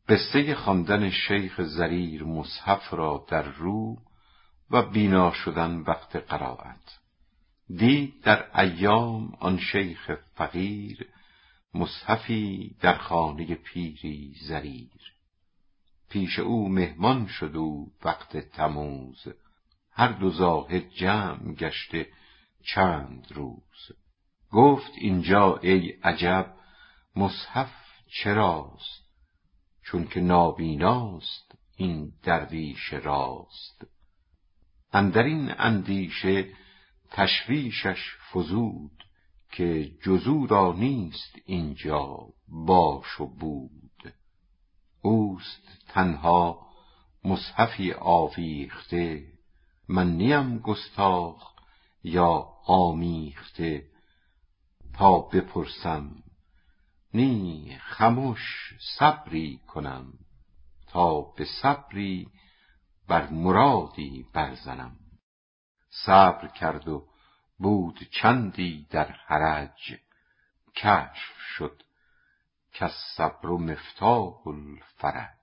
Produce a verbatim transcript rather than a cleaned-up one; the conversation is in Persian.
قصه خواندن شیخ ضریر مصحف را در رو و بینا شدن وقت قرائت. دید در ایام آن شیخ فقیر، مصحفی در خانه پیری ضریر. پیش او مهمان شد او وقت تموز، هر دو زاهد جمع گشته چند روز. گفت اینجا ای عجب مصحف چراست، چون که نابیناست این درویش راست. اندر این اندیشه تشویشش فزود، که جز او را نیست اینجا باش و بود. اوست تنها مصحفی آویخته، من نیم گستاخ یا آمیخته. تا بپرسم نی خمش صبری کنم، تا به صبری بر مرادی برزنم. صبر کرد و بود چندی در حرج، کشف شد کالصبر مفتاح الفرج.